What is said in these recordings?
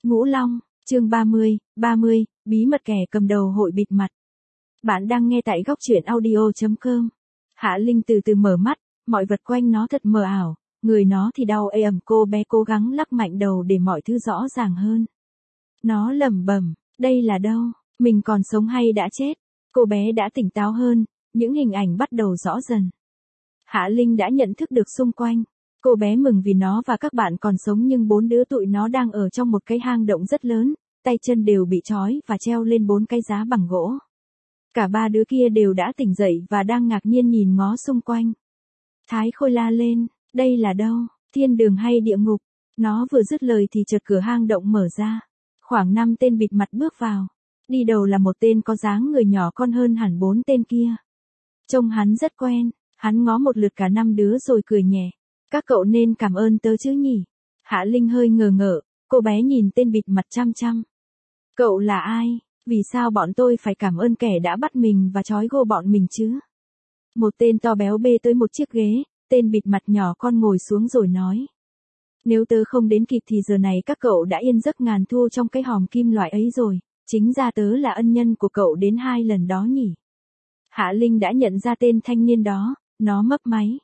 Ngũ Long, chương 30, bí mật kẻ cầm đầu hội bịt mặt. Bạn đang nghe tại góc truyện audio.com. Hạ Linh từ từ mở mắt, mọi vật quanh nó thật mờ ảo, người nó thì đau ê ẩm, cô bé cố gắng lắc mạnh đầu để mọi thứ rõ ràng hơn. Nó lẩm bẩm, đây là đâu, mình còn sống hay đã chết? Cô bé đã tỉnh táo hơn, những hình ảnh bắt đầu rõ dần. Hạ Linh đã nhận thức được xung quanh. Cô bé mừng vì nó và các bạn còn sống, nhưng 4 đứa tụi nó đang ở trong một cái hang động rất lớn, tay chân đều bị trói và treo lên 4 cái giá bằng gỗ. Cả 3 đứa kia đều đã tỉnh dậy và đang ngạc nhiên nhìn ngó xung quanh. Thái Khôi la lên, đây là đâu, thiên đường hay địa ngục? Nó vừa dứt lời thì chợt cửa hang động mở ra. Khoảng 5 tên bịt mặt bước vào. Đi đầu là một tên có dáng người nhỏ con hơn hẳn 4 tên kia. Trông hắn rất quen, hắn ngó một lượt cả 5 đứa rồi cười nhẹ. Các cậu nên cảm ơn tớ chứ nhỉ? Hạ Linh hơi ngờ ngợ, cô bé nhìn tên bịt mặt chăm chăm. Cậu là ai? Vì sao bọn tôi phải cảm ơn kẻ đã bắt mình và trói gô bọn mình chứ? Một tên to béo bê tới một chiếc ghế, tên bịt mặt nhỏ con ngồi xuống rồi nói. Nếu tớ không đến kịp thì giờ này các cậu đã yên giấc ngàn thu trong cái hòm kim loại ấy rồi, chính ra tớ là ân nhân của cậu đến 2 lần đó nhỉ? Hạ Linh đã nhận ra tên thanh niên đó, nó mấp máy.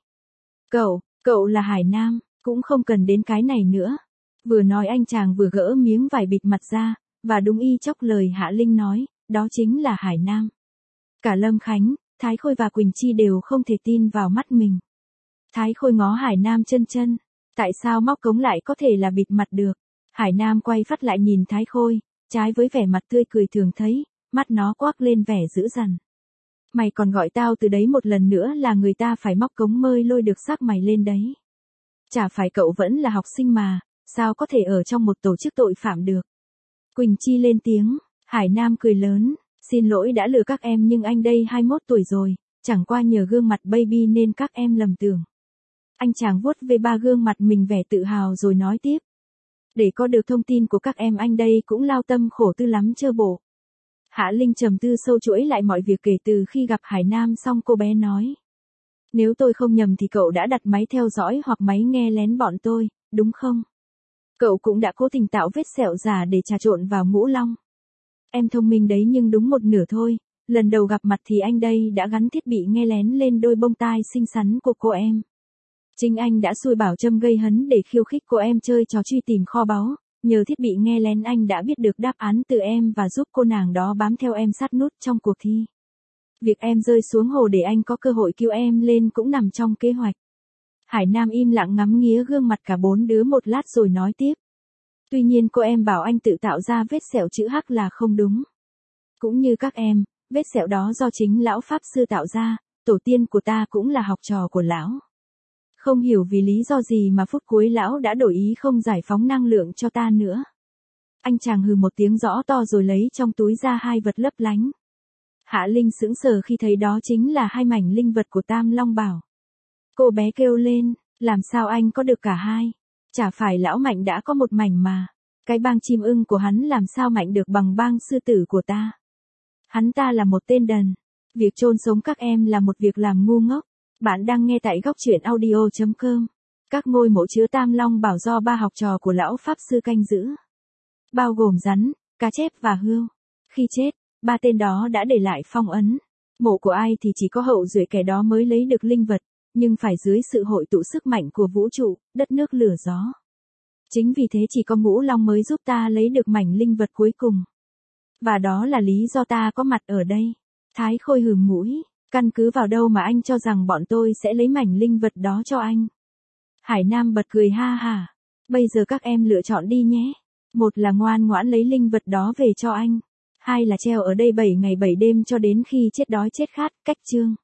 Cậu là Hải Nam, cũng không cần đến cái này nữa. Vừa nói anh chàng vừa gỡ miếng vải bịt mặt ra, và đúng y chóc lời Hạ Linh nói, đó chính là Hải Nam. Cả Lâm Khánh, Thái Khôi và Quỳnh Chi đều không thể tin vào mắt mình. Thái Khôi ngó Hải Nam chân, tại sao móc cống lại có thể là bịt mặt được? Hải Nam quay phát lại nhìn Thái Khôi, trái với vẻ mặt tươi cười thường thấy, mắt nó quắc lên vẻ dữ dằn. Mày còn gọi tao từ đấy một lần nữa là người ta phải móc cống mới lôi được xác mày lên đấy. Chả phải cậu vẫn là học sinh mà, sao có thể ở trong một tổ chức tội phạm được? Quỳnh Chi lên tiếng, Hải Nam cười lớn, xin lỗi đã lừa các em nhưng anh đây 21 tuổi rồi, chẳng qua nhờ gương mặt baby nên các em lầm tưởng. Anh chàng vuốt về 3 gương mặt mình vẻ tự hào rồi nói tiếp. Để có được thông tin của các em anh đây cũng lao tâm khổ tư lắm chơ bộ. Hạ Linh trầm tư sâu chuỗi lại mọi việc kể từ khi gặp Hải Nam xong cô bé nói. Nếu tôi không nhầm thì cậu đã đặt máy theo dõi hoặc máy nghe lén bọn tôi, đúng không? Cậu cũng đã cố tình tạo vết sẹo giả để trà trộn vào Ngũ Long. Em thông minh đấy nhưng đúng một nửa thôi, lần đầu gặp mặt thì anh đây đã gắn thiết bị nghe lén lên đôi bông tai xinh xắn của cô em. Chính anh đã xui bảo Trâm gây hấn để khiêu khích cô em chơi trò truy tìm kho báu. Nhờ thiết bị nghe lén anh đã biết được đáp án từ em và giúp cô nàng đó bám theo em sát nút trong cuộc thi. Việc em rơi xuống hồ để anh có cơ hội cứu em lên cũng nằm trong kế hoạch. Hải Nam im lặng ngắm nghía gương mặt cả 4 đứa một lát rồi nói tiếp. Tuy nhiên cô em bảo anh tự tạo ra vết sẹo chữ H là không đúng. Cũng như các em, vết sẹo đó do chính lão Pháp Sư tạo ra, tổ tiên của ta cũng là học trò của lão. Không hiểu vì lý do gì mà phút cuối lão đã đổi ý không giải phóng năng lượng cho ta nữa. Anh chàng hừ một tiếng rõ to rồi lấy trong túi ra 2 vật lấp lánh. Hạ Linh sững sờ khi thấy đó chính là 2 mảnh linh vật của Tam Long Bảo. Cô bé kêu lên, làm sao anh có được cả 2? Chả phải lão Mạnh đã có một mảnh mà. Cái bang chim ưng của hắn làm sao mạnh được bằng bang sư tử của ta? Hắn ta là một tên đần. Việc chôn sống các em là một việc làm ngu ngốc. Bạn đang nghe tại góc truyện audio.com. Các ngôi mộ chứa Tam Long Bảo do 3 học trò của lão Pháp Sư canh giữ. Bao gồm rắn, cá chép và hươu. Khi chết, 3 tên đó đã để lại phong ấn. Mộ của ai thì chỉ có hậu duệ kẻ đó mới lấy được linh vật, nhưng phải dưới sự hội tụ sức mạnh của vũ trụ, đất nước lửa gió. Chính vì thế chỉ có Ngũ Long mới giúp ta lấy được mảnh linh vật cuối cùng. Và đó là lý do ta có mặt ở đây. Thái Khôi hừ mũi. Căn cứ vào đâu mà anh cho rằng bọn tôi sẽ lấy mảnh linh vật đó cho anh? Hải Nam bật cười ha hả. Bây giờ các em lựa chọn đi nhé. Một là ngoan ngoãn lấy linh vật đó về cho anh. 2 là treo ở đây 7 ngày 7 đêm cho đến khi chết đói chết khát, cách chương.